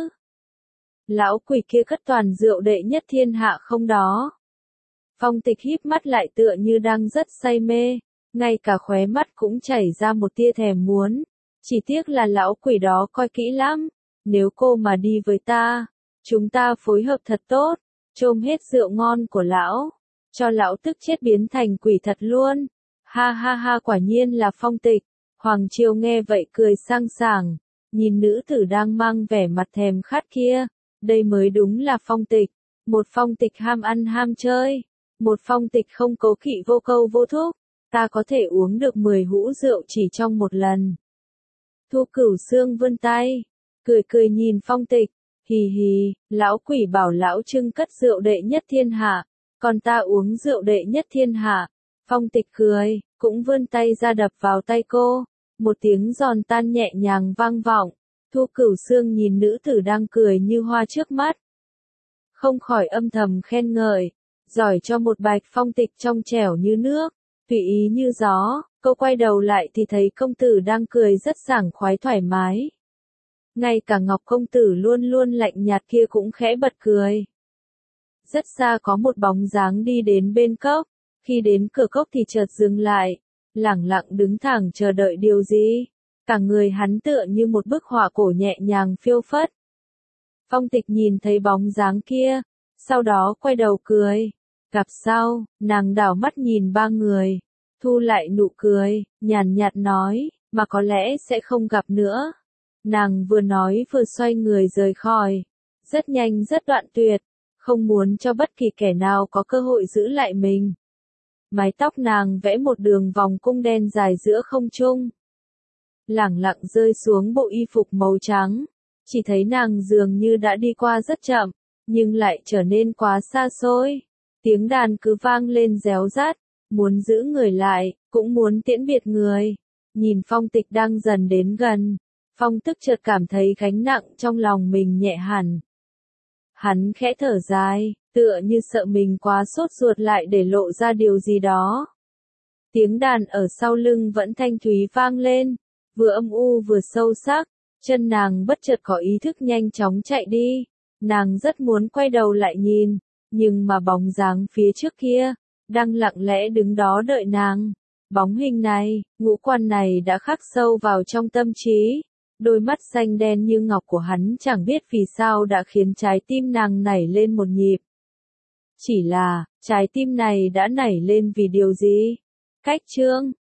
Lão quỷ kia cất toàn rượu đệ nhất thiên hạ không đó. Phong Tịch híp mắt lại tựa như đang rất say mê, ngay cả khóe mắt cũng chảy ra một tia thèm muốn. Chỉ tiếc là lão quỷ đó coi kỹ lắm, nếu cô mà đi với ta, chúng ta phối hợp thật tốt, chôm hết rượu ngon của lão, cho lão tức chết biến thành quỷ thật luôn. Ha ha ha, quả nhiên là Phong Tịch. Hoàng Chiêu nghe vậy cười sang sảng, nhìn nữ tử đang mang vẻ mặt thèm khát kia, đây mới đúng là Phong Tịch, một Phong Tịch ham ăn ham chơi, một Phong Tịch không cố kỵ vô câu vô thúc, ta có thể uống được mười hũ rượu chỉ trong một lần. Thu Cửu Xương vươn tay, cười cười nhìn Phong Tịch, hì hì, lão quỷ bảo lão Trưng cất rượu đệ nhất thiên hạ, còn ta uống rượu đệ nhất thiên hạ. Phong Tịch cười, cũng vươn tay ra đập vào tay cô, một tiếng giòn tan nhẹ nhàng vang vọng. Thu Cửu Xương nhìn nữ tử đang cười như hoa trước mắt, không khỏi âm thầm khen ngợi, giỏi cho một bạch phong tịch trong trẻo như nước, tùy ý như gió. Cô quay đầu lại thì thấy công tử đang cười rất sảng khoái thoải mái. Ngay cả Ngọc công tử luôn luôn lạnh nhạt kia cũng khẽ bật cười. Rất xa có một bóng dáng đi đến bên cốc, khi đến cửa cốc thì chợt dừng lại, lẳng lặng đứng thẳng chờ đợi điều gì. Cả người hắn tựa như một bức họa cổ nhẹ nhàng phiêu phất. Phong Tịch nhìn thấy bóng dáng kia, sau đó quay đầu cười. Gặp sau, nàng đảo mắt nhìn ba người, thu lại nụ cười, nhàn nhạt nói, mà có lẽ sẽ không gặp nữa. Nàng vừa nói vừa xoay người rời khỏi, rất nhanh rất đoạn tuyệt, không muốn cho bất kỳ kẻ nào có cơ hội giữ lại mình. Mái tóc nàng vẽ một đường vòng cung đen dài giữa không trung, lẳng lặng rơi xuống bộ y phục màu trắng, chỉ thấy nàng dường như đã đi qua rất chậm, nhưng lại trở nên quá xa xôi. Tiếng đàn cứ vang lên réo rát, muốn giữ người lại, cũng muốn tiễn biệt người. Nhìn Phong Tịch đang dần đến gần, Phong Tức chợt cảm thấy gánh nặng trong lòng mình nhẹ hẳn. Hắn khẽ thở dài, tựa như sợ mình quá sốt ruột lại để lộ ra điều gì đó. Tiếng đàn ở sau lưng vẫn thanh thúy vang lên, vừa âm u vừa sâu sắc, chân nàng bất chợt có ý thức nhanh chóng chạy đi. Nàng rất muốn quay đầu lại nhìn, nhưng mà bóng dáng phía trước kia, đang lặng lẽ đứng đó đợi nàng. Bóng hình này, ngũ quan này đã khắc sâu vào trong tâm trí. Đôi mắt xanh đen như ngọc của hắn chẳng biết vì sao đã khiến trái tim nàng nảy lên một nhịp. Chỉ là, trái tim này đã nảy lên vì điều gì? Cách chương